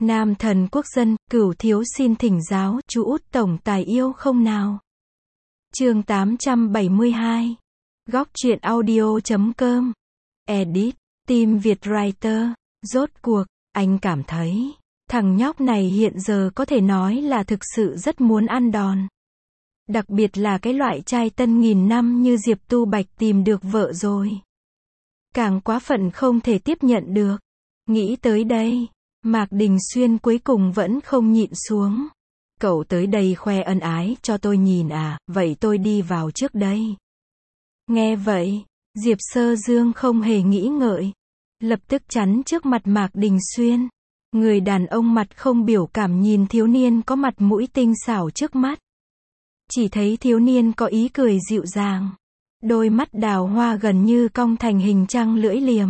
Nam thần quốc dân, cửu thiếu xin thỉnh giáo, chú út tổng tài yêu không nào? Chương 872. Góc truyện audio.com. Edit. Team Việt Writer. Rốt cuộc, anh cảm thấy, thằng nhóc này hiện giờ có thể nói là thực sự rất muốn ăn đòn. Đặc biệt là cái loại trai tân nghìn năm như Diệp Tu Bạch tìm được vợ rồi. Càng quá phận không thể tiếp nhận được. Nghĩ tới đây, Mạc Đình Xuyên cuối cùng vẫn không nhịn xuống. Cậu tới đây khoe ân ái cho tôi nhìn à, vậy tôi đi vào trước đây. Nghe vậy, Diệp Sơ Dương không hề nghĩ ngợi. Lập tức chắn trước mặt Mạc Đình Xuyên. Người đàn ông mặt không biểu cảm nhìn thiếu niên có mặt mũi tinh xảo trước mắt. Chỉ thấy thiếu niên có ý cười dịu dàng. Đôi mắt đào hoa gần như cong thành hình trăng lưỡi liềm.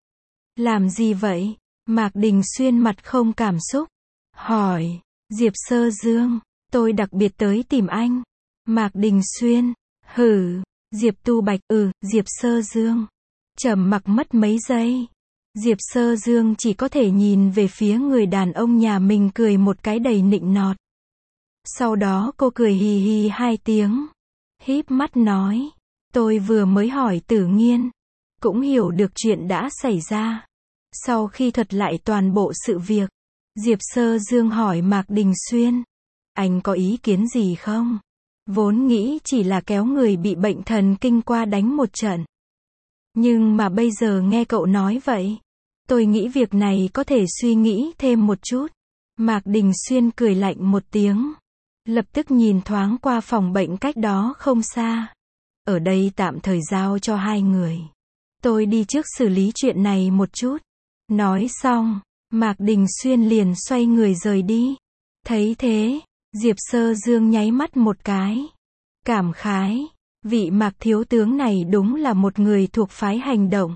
Làm gì vậy? Mạc Đình Xuyên mặt không cảm xúc. Hỏi. Diệp Sơ Dương. Tôi đặc biệt tới tìm anh. Mạc Đình Xuyên. Hử. Diệp Tu Bạch. Diệp Sơ Dương. Trầm mặc mất mấy giây. Diệp Sơ Dương chỉ có thể nhìn về phía người đàn ông nhà mình cười một cái đầy nịnh nọt. Sau đó cô cười hì hì hai tiếng. Híp mắt nói. Tôi vừa mới hỏi Tử Nghiên. Cũng hiểu được chuyện đã xảy ra. Sau khi thuật lại toàn bộ sự việc, Diệp Sơ Dương hỏi Mạc Đình Xuyên. Anh có ý kiến gì không? Vốn nghĩ chỉ là kéo người bị bệnh thần kinh qua đánh một trận. Nhưng mà bây giờ nghe cậu nói vậy, tôi nghĩ việc này có thể suy nghĩ thêm một chút. Mạc Đình Xuyên cười lạnh một tiếng. Lập tức nhìn thoáng qua phòng bệnh cách đó không xa. Ở đây tạm thời giao cho hai người. Tôi đi trước xử lý chuyện này một chút. Nói xong, Mạc Đình Xuyên liền xoay người rời đi. Thấy thế, Diệp Sơ Dương nháy mắt một cái. Cảm khái, vị Mạc thiếu tướng này đúng là một người thuộc phái hành động.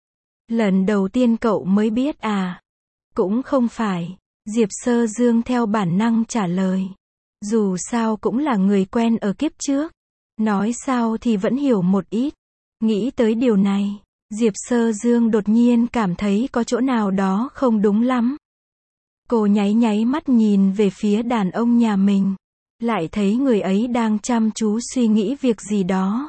Lần đầu tiên cậu mới biết à? Cũng không phải, Diệp Sơ Dương theo bản năng trả lời. Dù sao cũng là người quen ở kiếp trước. Nói sao thì vẫn hiểu một ít. Nghĩ tới điều này, Diệp Sơ Dương đột nhiên cảm thấy có chỗ nào đó không đúng lắm. Cô nháy mắt nhìn về phía đàn ông nhà mình. Lại thấy người ấy đang chăm chú suy nghĩ việc gì đó.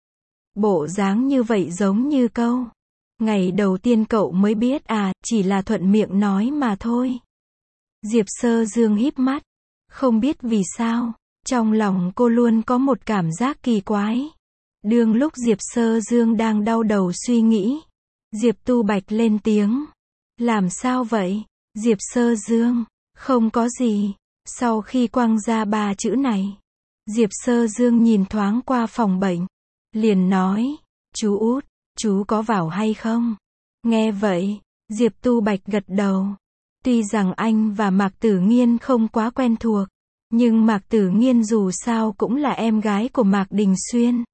Bộ dáng như vậy giống như câu. Ngày đầu tiên cậu mới biết à, chỉ là thuận miệng nói mà thôi. Diệp Sơ Dương híp mắt. Không biết vì sao, trong lòng cô luôn có một cảm giác kỳ quái. Đương lúc Diệp Sơ Dương đang đau đầu suy nghĩ, Diệp Tu Bạch lên tiếng. Làm sao vậy? Diệp Sơ Dương. Không có gì. Sau khi quăng ra ba chữ này, Diệp Sơ Dương nhìn thoáng qua phòng bệnh. Liền nói. Chú út, chú có vào hay không? Nghe vậy, Diệp Tu Bạch gật đầu. Tuy rằng anh và Mạc Tử Nghiên không quá quen thuộc, nhưng Mạc Tử Nghiên dù sao cũng là em gái của Mạc Đình Xuyên.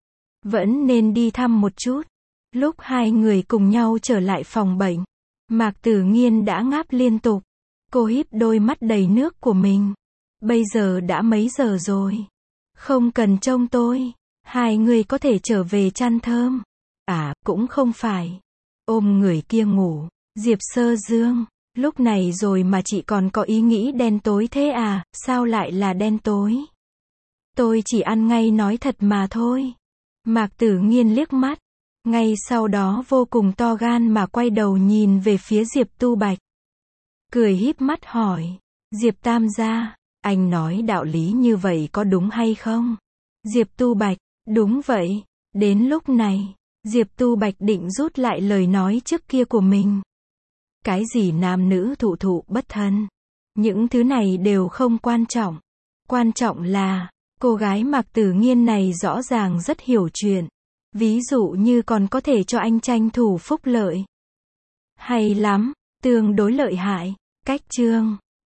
Vẫn nên đi thăm một chút. Lúc hai người cùng nhau trở lại phòng bệnh, Mạc Tử Nghiên đã ngáp liên tục. Cô híp đôi mắt đầy nước của mình. Bây giờ đã mấy giờ rồi? Không cần trông tôi. Hai người có thể trở về chăn thơm. À, cũng không phải. Ôm người kia ngủ. Diệp Sơ Dương. Lúc này rồi mà chị còn có ý nghĩ đen tối thế à? Sao lại là đen tối? Tôi chỉ ăn ngay nói thật mà thôi. Mạc Tử Nghiên liếc mắt. Ngay sau đó vô cùng to gan mà quay đầu nhìn về phía Diệp Tu Bạch. Cười híp mắt hỏi. Diệp Tam gia, anh nói đạo lý như vậy có đúng hay không? Diệp Tu Bạch. Đúng vậy. Đến lúc này, Diệp Tu Bạch định rút lại lời nói trước kia của mình. Cái gì nam nữ thụ thụ bất thân? Những thứ này đều không quan trọng. Quan trọng là, cô gái Mạc Tử Nghiên này rõ ràng rất hiểu chuyện. Ví dụ như còn có thể cho anh tranh thủ phúc lợi. Hay lắm, tương đối lợi hại. Cách chương